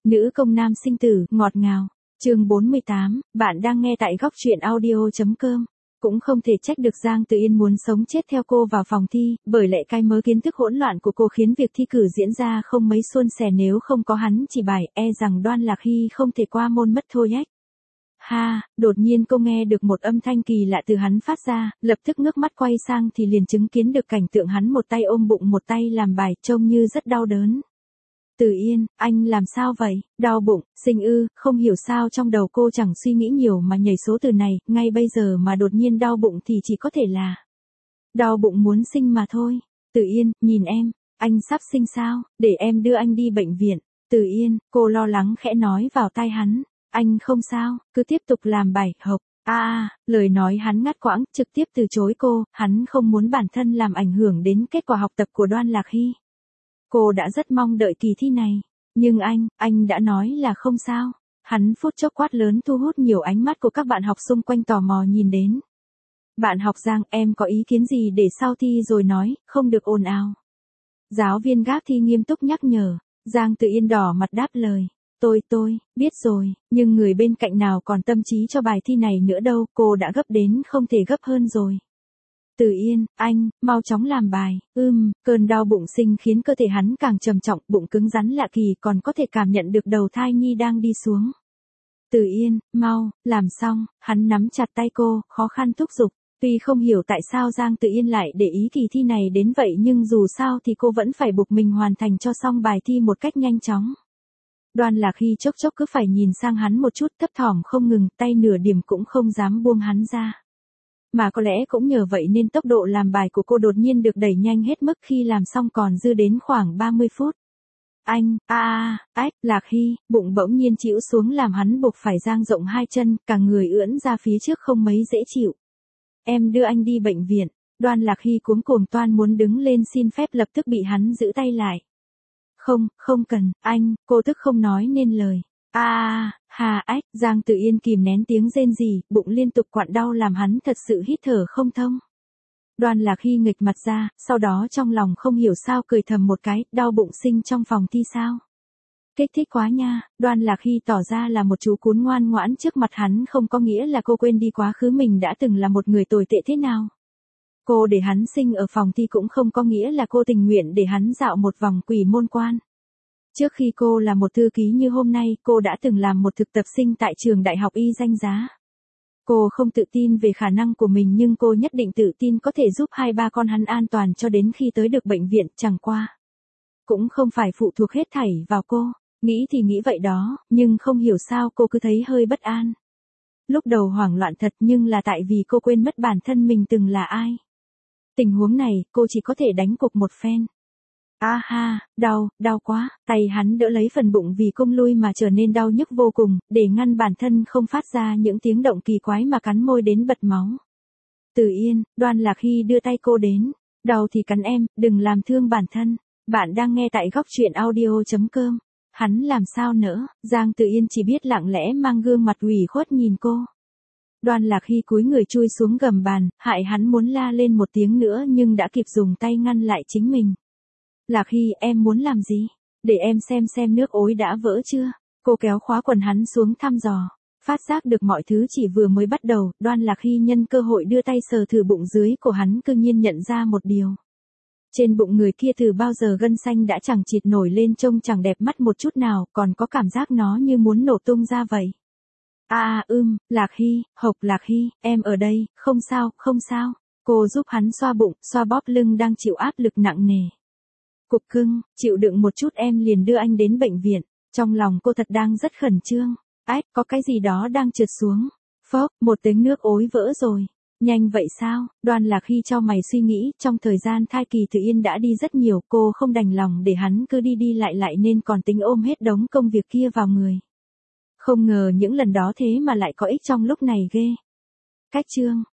Nữ công nam sinh tử, ngọt ngào. Chương 48, bạn đang nghe tại góc truyện audio.com. Cũng không thể trách được Giang Tự Yên muốn sống chết theo cô vào phòng thi, bởi lẽ cái mớ kiến thức hỗn loạn của cô khiến việc thi cử diễn ra không mấy suôn sẻ, nếu không có hắn chỉ bài, e rằng Đoan Lạc Hy không thể qua môn mất thôi ếch. Ha, đột nhiên cô nghe được một âm thanh kỳ lạ từ hắn phát ra, lập tức ngước mắt quay sang thì liền chứng kiến được cảnh tượng hắn một tay ôm bụng một tay làm bài, trông như rất đau đớn. Tự Yên, anh làm sao vậy? Đau bụng, sinh ư? Không hiểu sao trong đầu cô chẳng suy nghĩ nhiều mà nhảy số từ này, ngay bây giờ mà đột nhiên đau bụng thì chỉ có thể là đau bụng muốn sinh mà thôi. Tự Yên, nhìn em, anh sắp sinh sao? Để em đưa anh đi bệnh viện. Tự Yên, cô lo lắng khẽ nói vào tai hắn. Anh không sao, cứ tiếp tục làm bài học. Lời nói hắn ngắt quãng, trực tiếp từ chối cô, hắn không muốn bản thân làm ảnh hưởng đến kết quả học tập của Đoan Lạc Hy. Cô đã rất mong đợi kỳ thi này. Nhưng anh đã nói là không sao. Hắn phút chốc quát lớn thu hút nhiều ánh mắt của các bạn học xung quanh tò mò nhìn đến. Bạn học Giang, em có ý kiến gì để sau thi rồi nói, không được ồn ào. Giáo viên gác thi nghiêm túc nhắc nhở. Giang Tự Yên đỏ mặt đáp lời. Tôi, biết rồi, nhưng người bên cạnh nào còn tâm trí cho bài thi này nữa đâu, cô đã gấp đến không thể gấp hơn rồi. Tự Yên, anh, mau chóng làm bài. Cơn đau bụng sinh khiến cơ thể hắn càng trầm trọng, bụng cứng rắn lạ kỳ, còn có thể cảm nhận được đầu thai nhi đang đi xuống. Tự Yên, mau, làm xong, hắn nắm chặt tay cô, khó khăn thúc giục. Tuy không hiểu tại sao Giang Tự Yên lại để ý kỳ thi này đến vậy nhưng dù sao thì cô vẫn phải buộc mình hoàn thành cho xong bài thi một cách nhanh chóng. Đoan Lạc Hy chốc chốc cứ phải nhìn sang hắn một chút, thấp thỏm không ngừng, tay nửa điểm cũng không dám buông hắn ra. Mà có lẽ cũng nhờ vậy nên tốc độ làm bài của cô đột nhiên được đẩy nhanh hết mức, khi làm xong còn dư đến khoảng 30 phút. Lạc Hy, bụng bỗng nhiên chĩu xuống làm hắn buộc phải dang rộng hai chân, cả người ưỡn ra phía trước không mấy dễ chịu. Em đưa anh đi bệnh viện. Đoan Lạc Hy cuống cuồng toan muốn đứng lên xin phép, lập tức bị hắn giữ tay lại. Không cần, anh, cô tức không nói nên lời. Giang Tự Yên kìm nén tiếng rên rỉ, bụng liên tục quặn đau làm hắn thật sự hít thở không thông. Đoan Lạc Hy nghịch mặt ra, sau đó trong lòng không hiểu sao cười thầm một cái, đau bụng sinh trong phòng thi sao? Kích thích quá nha. Đoan Lạc Hy tỏ ra là một chú cún ngoan ngoãn trước mặt hắn, không có nghĩa là cô quên đi quá khứ mình đã từng là một người tồi tệ thế nào. Cô để hắn sinh ở phòng thi cũng không có nghĩa là cô tình nguyện để hắn dạo một vòng quỷ môn quan. Trước khi cô là một thư ký như hôm nay, cô đã từng làm một thực tập sinh tại trường đại học y danh giá. Cô không tự tin về khả năng của mình nhưng cô nhất định tự tin có thể giúp 2-3 con hắn an toàn cho đến khi tới được bệnh viện, chẳng qua. Cũng không phải phụ thuộc hết thảy vào cô, nghĩ thì nghĩ vậy đó, nhưng không hiểu sao cô cứ thấy hơi bất an. Lúc đầu hoảng loạn thật nhưng là tại vì cô quên mất bản thân mình từng là ai. Tình huống này, cô chỉ có thể đánh cục một phen. Đau quá, tay hắn đỡ lấy phần bụng vì cung lui mà trở nên đau nhức vô cùng, để ngăn bản thân không phát ra những tiếng động kỳ quái mà cắn môi đến bật máu. Tự Yên, Đoan Lạc Hy đưa tay cô đến. Đau thì cắn em, đừng làm thương bản thân. Bạn đang nghe tại góc truyện audio.com. Hắn làm sao nữa, Giang Tự Yên chỉ biết lặng lẽ mang gương mặt ủy khuất nhìn cô. Đoan Lạc Hy cúi người chui xuống gầm bàn, hại hắn muốn la lên một tiếng nữa nhưng đã kịp dùng tay ngăn lại chính mình. Lạc Hy, em muốn làm gì? Để em xem nước ối đã vỡ chưa? Cô kéo khóa quần hắn xuống thăm dò. Phát giác được mọi thứ chỉ vừa mới bắt đầu, Đoan Lạc Hy nhân cơ hội đưa tay sờ thử bụng dưới của hắn, cư nhiên nhận ra một điều. Trên bụng người kia từ bao giờ gân xanh đã chẳng chịt nổi lên, trông chẳng đẹp mắt một chút nào, còn có cảm giác nó như muốn nổ tung ra vậy. Lạc Hy, Lạc Hy, em ở đây, không sao. Cô giúp hắn xoa bụng, xoa bóp lưng đang chịu áp lực nặng nề. Cục cưng, chịu đựng một chút em liền đưa anh đến bệnh viện. Trong lòng cô thật đang rất khẩn trương. Có cái gì đó đang trượt xuống. Phốc, một tiếng nước ối vỡ rồi. Nhanh vậy sao? Đoan Lạc Hy chau mày suy nghĩ, trong thời gian thai kỳ Tự Yên đã đi rất nhiều, cô không đành lòng để hắn cứ đi lại nên còn tính ôm hết đống công việc kia vào người. Không ngờ những lần đó thế mà lại có ích trong lúc này ghê. Cách chương